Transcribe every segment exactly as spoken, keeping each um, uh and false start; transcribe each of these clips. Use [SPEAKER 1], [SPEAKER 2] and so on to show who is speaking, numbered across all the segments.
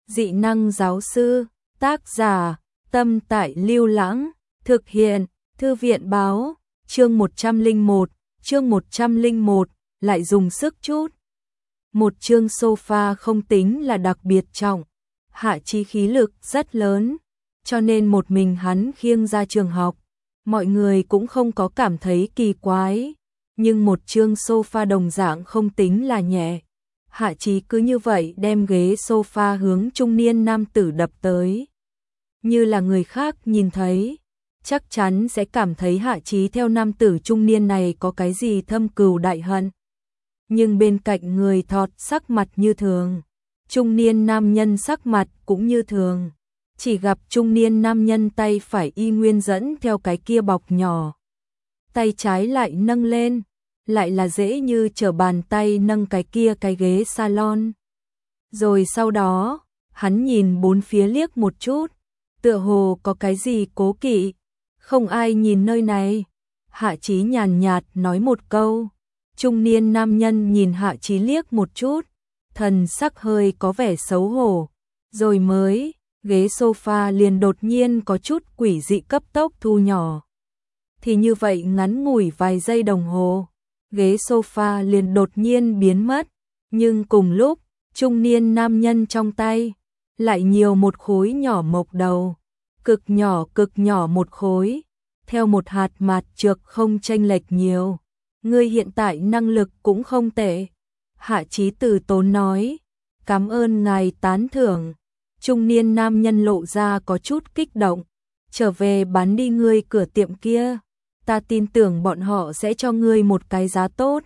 [SPEAKER 1] Dị năng giáo sư, tác giả, Tâm Tại Lưu Lãng, thực hiện, Thư viện báo, chương một trăm lẻ một, chương một trăm lẻ một, lại dùng sức chút. Một chương sofa không tính là đặc biệt trọng, Hạ Chí khí lực rất lớn, cho nên một mình hắn khiêng ra trường học, mọi người cũng không có cảm thấy kỳ quái, nhưng một chương sofa đồng dạng không tính là nhẹ. Hạ Chí cứ như vậy đem ghế sofa hướng trung niên nam tử đập tới. Như là người khác nhìn thấy, chắc chắn sẽ cảm thấy Hạ Chí theo nam tử trung niên này có cái gì thâm cừu đại hận. Nhưng bên cạnh người thọt sắc mặt như thường, trung niên nam nhân sắc mặt cũng như thường, chỉ gặp trung niên nam nhân tay phải y nguyên dẫn theo cái kia bọc nhỏ, tay trái lại nâng lên, lại là dễ như trở bàn tay nâng cái kia cái ghế salon. Rồi sau đó, hắn nhìn bốn phía liếc một chút, tựa hồ có cái gì cố kỵ, không ai nhìn nơi này. Hạ Chí nhàn nhạt nói một câu, trung niên nam nhân nhìn Hạ Chí liếc một chút, thần sắc hơi có vẻ xấu hổ, rồi mới, ghế sofa liền đột nhiên có chút quỷ dị cấp tốc thu nhỏ. Thì như vậy ngắn ngủi vài giây đồng hồ, ghế sofa liền đột nhiên biến mất, nhưng cùng lúc, trung niên nam nhân trong tay lại nhiều một khối nhỏ mộc đầu, cực nhỏ cực nhỏ một khối, theo một hạt mạt trược không chênh lệch nhiều. Ngươi hiện tại năng lực cũng không tệ. Hạ Chí từ tốn nói, cảm ơn ngài tán thưởng. Trung niên nam nhân lộ ra có chút kích động, trở về bán đi ngươi cửa tiệm kia, ta tin tưởng bọn họ sẽ cho ngươi một cái giá tốt.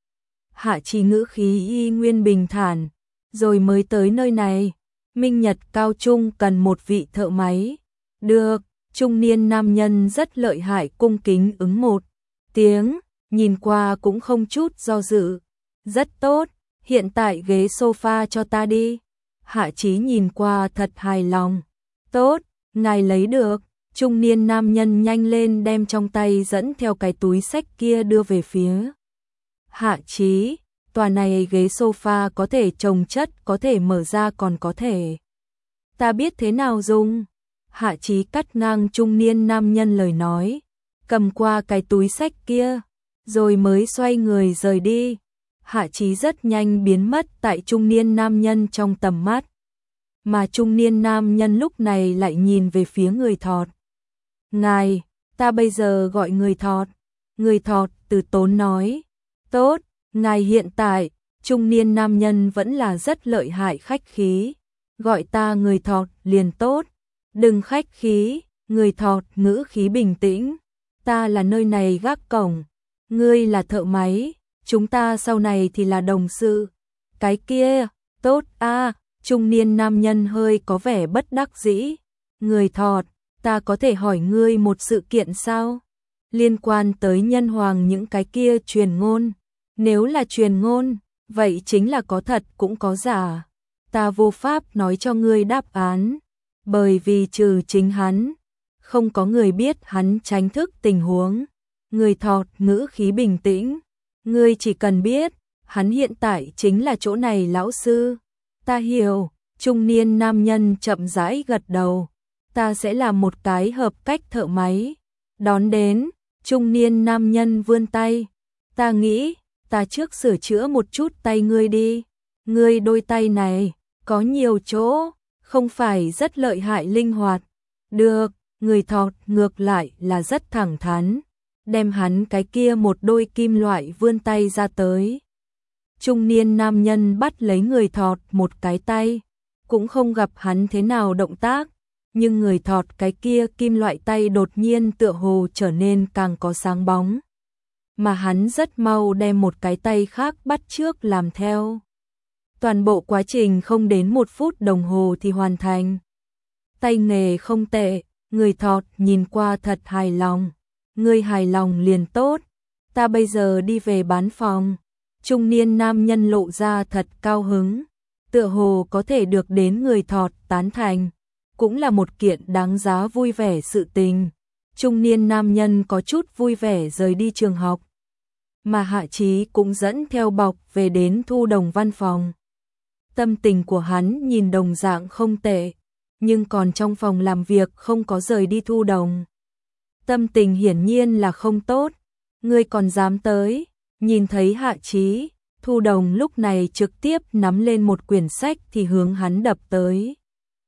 [SPEAKER 1] Hạ Chí ngữ khí y nguyên bình thản, rồi mới tới nơi này, Minh Nhật cao trung cần một vị thợ máy. Được, trung niên nam nhân rất lợi hại cung kính ứng một tiếng, nhìn qua cũng không chút do dự. Rất tốt, hiện tại ghế sofa cho ta đi. Hạ Chí nhìn qua thật hài lòng. Tốt, ngài lấy được. Trung niên nam nhân nhanh lên đem trong tay dẫn theo cái túi xách kia đưa về phía Hạ Chí. Tòa này ghế sofa có thể chồng chất, có thể mở ra còn có thể. Ta biết thế nào dùng. Hạ Chí cắt ngang trung niên nam nhân lời nói, cầm qua cái túi xách kia, rồi mới xoay người rời đi. Hạ Chí rất nhanh biến mất tại trung niên nam nhân trong tầm mắt, mà trung niên nam nhân lúc này lại nhìn về phía người thọt. Ngài, ta bây giờ gọi người thọt. Người thọt từ tốn nói, tốt, ngài hiện tại, trung niên nam nhân vẫn là rất lợi hại khách khí, gọi ta người thọt liền tốt. Đừng khách khí, người thọt ngữ khí bình tĩnh, ta là nơi này gác cổng, ngươi là thợ máy, chúng ta sau này thì là đồng sự. Cái kia, tốt a. Trung niên nam nhân hơi có vẻ bất đắc dĩ. Người thọt, ta có thể hỏi ngươi một sự kiện sao? Liên quan tới nhân hoàng những cái kia truyền ngôn. Nếu là truyền ngôn, vậy chính là có thật cũng có giả. Ta vô pháp nói cho ngươi đáp án, bởi vì trừ chính hắn, không có người biết hắn tránh thức tình huống. Người thọt ngữ khí bình tĩnh, ngươi chỉ cần biết, hắn hiện tại chính là chỗ này lão sư. Ta hiểu. Trung niên nam nhân chậm rãi gật đầu, ta sẽ làm một cái hợp cách thợ máy. Đón đến, trung niên nam nhân vươn tay, ta nghĩ, ta trước sửa chữa một chút tay ngươi đi. Ngươi đôi tay này, có nhiều chỗ, không phải rất lợi hại linh hoạt. Được, người thọt ngược lại là rất thẳng thắn, đem hắn cái kia một đôi kim loại vươn tay ra tới. Trung niên nam nhân bắt lấy người thọt một cái tay, cũng không gặp hắn thế nào động tác, nhưng người thọt cái kia kim loại tay đột nhiên tựa hồ trở nên càng có sáng bóng, mà hắn rất mau đem một cái tay khác bắt chước làm theo. Toàn bộ quá trình không đến một phút đồng hồ thì hoàn thành. Tay nghề không tệ, người thọt nhìn qua thật hài lòng. Ngươi hài lòng liền tốt, ta bây giờ đi về bán phòng. Trung niên nam nhân lộ ra thật cao hứng, tựa hồ có thể được đến người thọt tán thành, cũng là một kiện đáng giá vui vẻ sự tình. Trung niên nam nhân có chút vui vẻ rời đi trường học, mà Hạ Chí cũng dẫn theo bọc về đến Thu Đồng văn phòng. Tâm tình của hắn nhìn đồng dạng không tệ, nhưng còn trong phòng làm việc không có rời đi Thu Đồng. Tâm tình hiển nhiên là không tốt, ngươi còn dám tới, nhìn thấy Hạ Chí, Thu Đồng lúc này trực tiếp nắm lên một quyển sách thì hướng hắn đập tới.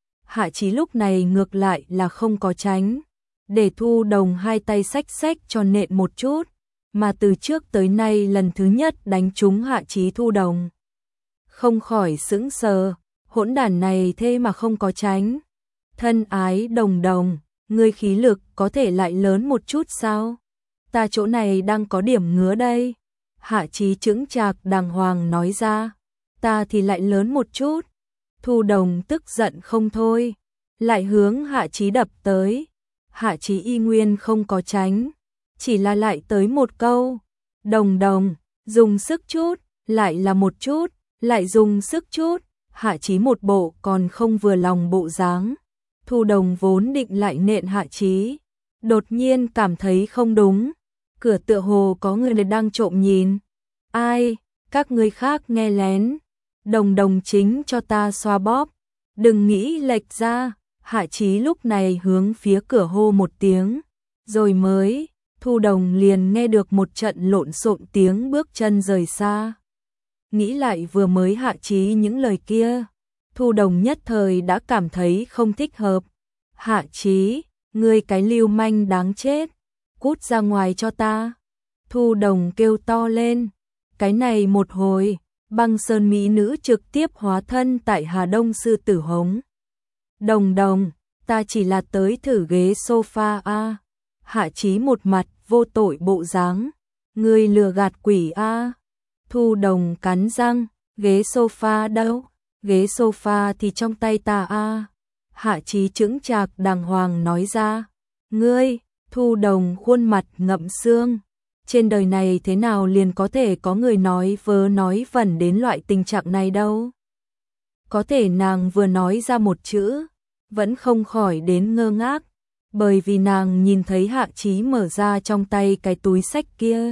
[SPEAKER 1] Hạ Chí lúc này ngược lại là không có tránh, để Thu Đồng hai tay xách xách cho nện một chút, mà từ trước tới nay lần thứ nhất đánh trúng Hạ Chí. Thu Đồng không khỏi sững sờ, hỗn đản này thế mà không có tránh. Thân ái Đồng Đồng, ngươi khí lực có thể lại lớn một chút sao? Ta chỗ này đang có điểm ngứa đây. Hạ Chí chững chạc đàng hoàng nói ra. Ta thì lại lớn một chút. Thu Đồng tức giận không thôi, lại hướng Hạ Chí đập tới. Hạ Chí y nguyên không có tránh, chỉ là lại tới một câu. Đồng Đồng, dùng sức chút, lại là một chút, lại dùng sức chút. Hạ Chí một bộ còn không vừa lòng bộ dáng. Thu Đồng vốn định lại nện Hạ Chí, đột nhiên cảm thấy không đúng. Cửa tựa hồ có người đang trộm nhìn. Ai? Các người khác nghe lén. Đồng Đồng chính cho ta xoa bóp, đừng nghĩ lệch ra. Hạ Chí lúc này hướng phía cửa hô một tiếng, rồi mới, Thu Đồng liền nghe được một trận lộn xộn tiếng bước chân rời xa. Nghĩ lại vừa mới Hạ Chí những lời kia, Thu Đồng nhất thời đã cảm thấy không thích hợp. Hạ Chí, ngươi cái lưu manh đáng chết, cút ra ngoài cho ta. Thu Đồng kêu to lên, cái này một hồi, Băng Sơn mỹ nữ trực tiếp hóa thân tại Hà Đông sư tử hống. Đồng Đồng, ta chỉ là tới thử ghế sofa a. Hạ Chí một mặt vô tội bộ dáng, ngươi lừa gạt quỷ a. Thu Đồng cắn răng, ghế sofa đâu? Ghế sofa thì trong tay ta a. Hạ Chí chững chạc đàng hoàng nói ra. Ngươi, Thu Đồng khuôn mặt ngậm xương. Trên đời này thế nào liền có thể có người nói vớ nói vẩn đến loại tình trạng này đâu. Có thể nàng vừa nói ra một chữ, vẫn không khỏi đến ngơ ngác, bởi vì nàng nhìn thấy Hạ Chí mở ra trong tay cái túi xách kia.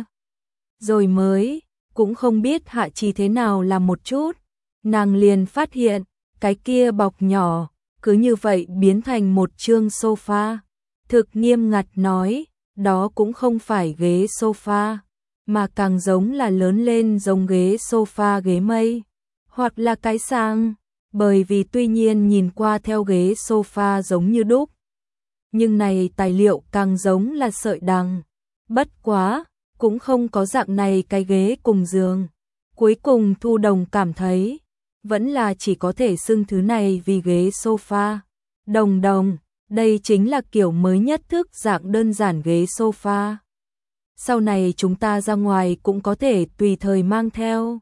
[SPEAKER 1] Rồi mới, cũng không biết Hạ Chí thế nào làm một chút, nàng liền phát hiện, cái kia bọc nhỏ, cứ như vậy biến thành một chương sofa. Thực nghiêm ngặt nói, đó cũng không phải ghế sofa, mà càng giống là lớn lên giống ghế sofa ghế mây, hoặc là cái sang, bởi vì tuy nhiên nhìn qua theo ghế sofa giống như đúc, nhưng này tài liệu càng giống là sợi đằng. Bất quá, cũng không có dạng này cái ghế cùng giường. Cuối cùng Thu Đồng cảm thấy, vẫn là chỉ có thể xưng thứ này vì ghế sofa. Đồng Đồng, đây chính là kiểu mới nhất thức dạng đơn giản ghế sofa. Sau này chúng ta ra ngoài cũng có thể tùy thời mang theo.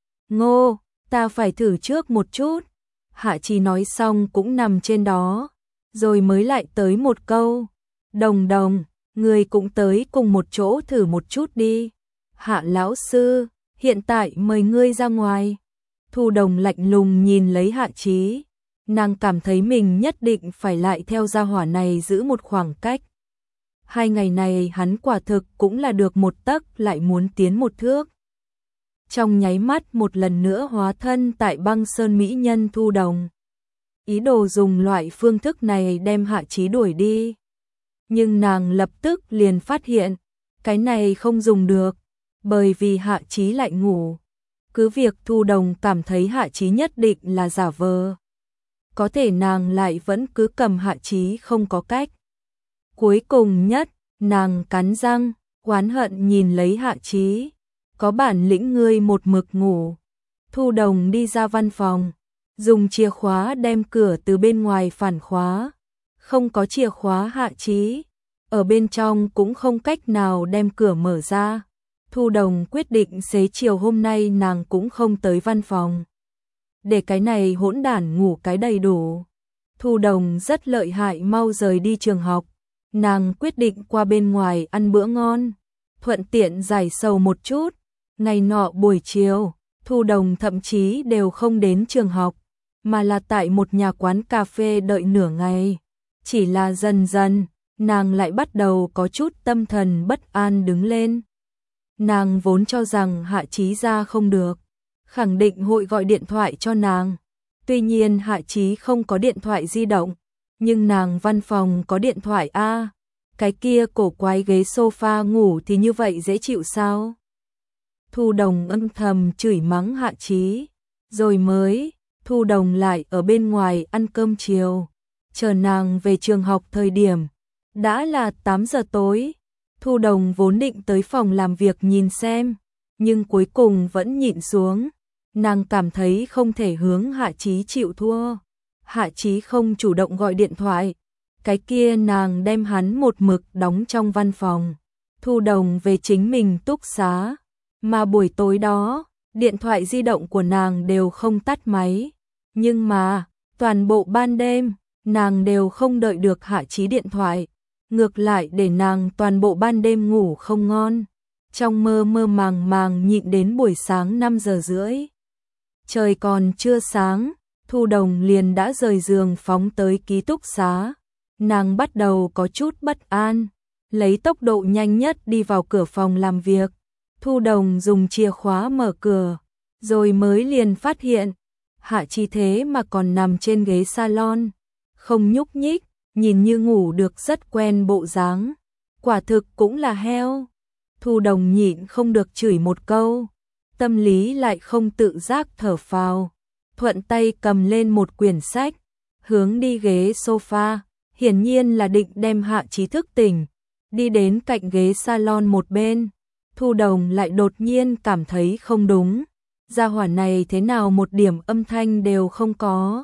[SPEAKER 1] Ngô, ta phải thử trước một chút. Hạ Chí nói xong cũng nằm trên đó, rồi mới lại tới một câu. Đồng Đồng, người cũng tới cùng một chỗ thử một chút đi. Hạ lão sư, hiện tại mời ngươi ra ngoài. Thu Đồng lạnh lùng nhìn lấy Hạ Chí. Nàng cảm thấy mình nhất định phải lại theo gia hỏa này giữ một khoảng cách. Hai ngày này hắn quả thực cũng là được một tấc lại muốn tiến một thước. Trong nháy mắt một lần nữa hóa thân tại Băng Sơn mỹ nhân Thu Đồng. Ý đồ dùng loại phương thức này đem Hạ Chí đuổi đi. Nhưng nàng lập tức liền phát hiện, cái này không dùng được, bởi vì Hạ Chí lại ngủ. Cứ việc Thu Đồng cảm thấy Hạ Chí nhất định là giả vờ, có thể nàng lại vẫn cứ cầm Hạ Chí không có cách. Cuối cùng nhất, nàng cắn răng, oán hận nhìn lấy Hạ Chí. Có bản lĩnh ngươi một mực ngủ. Thu Đồng đi ra văn phòng, dùng chìa khóa đem cửa từ bên ngoài phản khóa. Không có chìa khóa Hạ Chí, ở bên trong cũng không cách nào đem cửa mở ra. Thu Đồng quyết định xế chiều hôm nay nàng cũng không tới văn phòng, để cái này hỗn đản ngủ cái đầy đủ. Thu Đồng rất lợi hại mau rời đi trường học, nàng quyết định qua bên ngoài ăn bữa ngon, thuận tiện giải sầu một chút. Ngày nọ buổi chiều, Thu Đồng thậm chí đều không đến trường học, mà là tại một nhà quán cà phê đợi nửa ngày. Chỉ là dần dần, nàng lại bắt đầu có chút tâm thần bất an đứng lên. Nàng vốn cho rằng Hạ Chí ra không được, khẳng định hội gọi điện thoại cho nàng. Tuy nhiên Hạ Chí không có điện thoại di động, nhưng nàng văn phòng có điện thoại a. Cái kia cổ quái ghế sofa ngủ thì như vậy dễ chịu sao? Thu Đồng âm thầm chửi mắng Hạ Chí, rồi mới, Thu Đồng lại ở bên ngoài ăn cơm chiều, chờ nàng về trường học thời điểm, đã là tám giờ tối. Thu Đồng vốn định tới phòng làm việc nhìn xem, nhưng cuối cùng vẫn nhịn xuống, nàng cảm thấy không thể hướng Hạ Chí chịu thua. Hạ Chí không chủ động gọi điện thoại, cái kia nàng đem hắn một mực đóng trong văn phòng. Thu Đồng về chính mình túc xá, mà buổi tối đó, điện thoại di động của nàng đều không tắt máy. Nhưng mà, toàn bộ ban đêm, nàng đều không đợi được Hạ Chí điện thoại, ngược lại để nàng toàn bộ ban đêm ngủ không ngon. Trong mơ mơ màng màng nhịn đến buổi sáng năm giờ rưỡi. Trời còn chưa sáng, Thu Đồng liền đã rời giường phóng tới ký túc xá. Nàng bắt đầu có chút bất an, lấy tốc độ nhanh nhất đi vào cửa phòng làm việc. Thu Đồng dùng chìa khóa mở cửa, rồi mới liền phát hiện, Hạ Chí thế mà còn nằm trên ghế salon, không nhúc nhích, nhìn như ngủ được rất quen bộ dáng, quả thực cũng là heo. Thu Đồng nhịn không được chửi một câu, tâm lý lại không tự giác thở phào, thuận tay cầm lên một quyển sách, hướng đi ghế sofa, hiển nhiên là định đem Hạ Chí thức tỉnh. Đi đến cạnh ghế salon một bên, Thu Đồng lại đột nhiên cảm thấy không đúng, gia hỏa này thế nào một điểm âm thanh đều không có.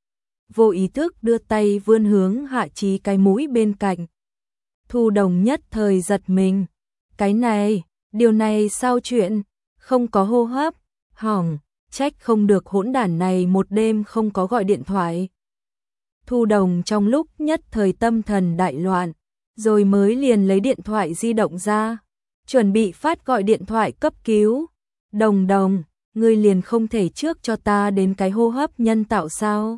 [SPEAKER 1] Vô ý thức đưa tay vươn hướng Hạ Chí cái mũi bên cạnh. Thu Đồng nhất thời giật mình, cái này, điều này sao chuyện, không có hô hấp, hỏng, trách không được hỗn đản này một đêm không có gọi điện thoại. Thu Đồng trong lúc nhất thời tâm thần đại loạn, rồi mới liền lấy điện thoại di động ra, chuẩn bị phát gọi điện thoại cấp cứu. Đồng Đồng, ngươi liền không thể trước cho ta đến cái hô hấp nhân tạo sao?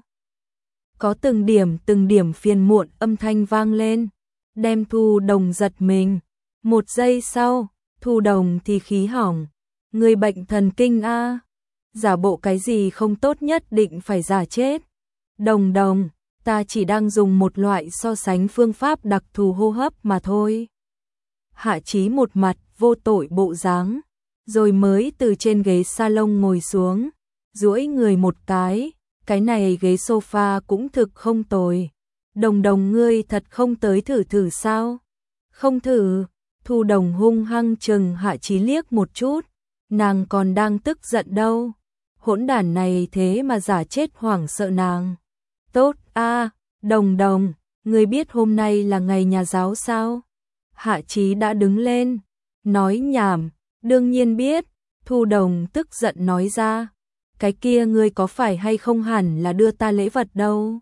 [SPEAKER 1] Có từng điểm từng điểm phiền muộn âm thanh vang lên, đem Thu Đồng giật mình. Một giây sau, Thu Đồng thì khí hỏng, ngươi bệnh thần kinh a, giả bộ cái gì không tốt nhất định phải giả chết. Đồng Đồng, ta chỉ đang dùng một loại so sánh phương pháp đặc thù hô hấp mà thôi. Hạ Chí một mặt vô tội bộ dáng, rồi mới từ trên ghế salon ngồi xuống, duỗi người một cái, cái này ghế sofa cũng thực không tồi. Đồng Đồng ngươi thật không tới thử thử sao? Không thử. Thu Đồng hung hăng chừng Hạ Chí liếc một chút, nàng còn đang tức giận đâu. Hỗn đản này thế mà giả chết hoảng sợ nàng. Tốt a, Đồng Đồng, ngươi biết hôm nay là ngày nhà giáo sao? Hạ Chí đã đứng lên, nói nhảm, đương nhiên biết. Thu Đồng tức giận nói ra, cái kia ngươi có phải hay không hẳn là đưa ta lễ vật đâu?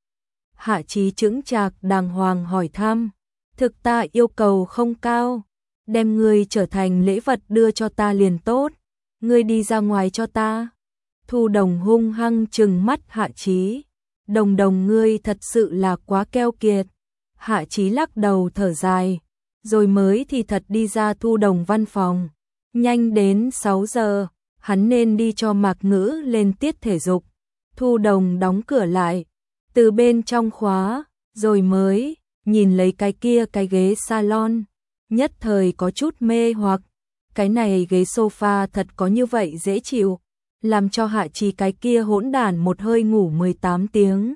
[SPEAKER 1] Hạ Chí chững chạc đàng hoàng hỏi thăm, thực ta yêu cầu không cao, đem ngươi trở thành lễ vật đưa cho ta liền tốt, ngươi đi ra ngoài cho ta. Thu Đồng hung hăng trừng mắt Hạ Chí, Đồng Đồng ngươi thật sự là quá keo kiệt. Hạ Chí lắc đầu thở dài, rồi mới thì thật đi ra Thu Đồng văn phòng. Nhanh đến sáu giờ, hắn nên đi cho Mạc Ngữ lên tiết thể dục. Thu Đồng đóng cửa lại, từ bên trong khóa, rồi mới nhìn lấy cái kia cái ghế salon, nhất thời có chút mê hoặc. Cái này ghế sofa thật có như vậy dễ chịu, làm cho Hạ Chí cái kia hỗn đản một hơi ngủ mười tám tiếng.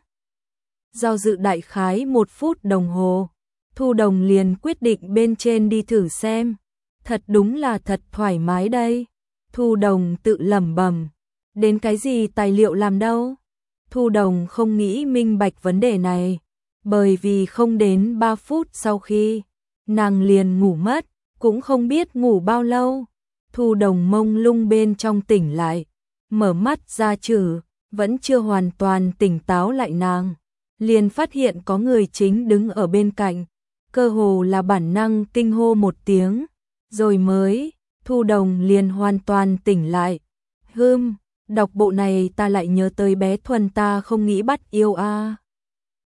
[SPEAKER 1] Do dự đại khái một phút đồng hồ, Thu Đồng liền quyết định bên trên đi thử xem. Thật đúng là thật thoải mái đây. Thu Đồng tự lẩm bẩm, đến cái gì tài liệu làm đâu. Thu Đồng không nghĩ minh bạch vấn đề này, bởi vì không đến ba phút sau khi nàng liền ngủ mất, cũng không biết ngủ bao lâu. Thu Đồng mông lung bên trong tỉnh lại, mở mắt ra chử, vẫn chưa hoàn toàn tỉnh táo lại nàng, liền phát hiện có người chính đứng ở bên cạnh, cơ hồ là bản năng kinh hô một tiếng, rồi mới, Thu Đồng liền hoàn toàn tỉnh lại. Hừm, đọc bộ này ta lại nhớ tới bé Thuần ta không nghĩ bắt yêu a.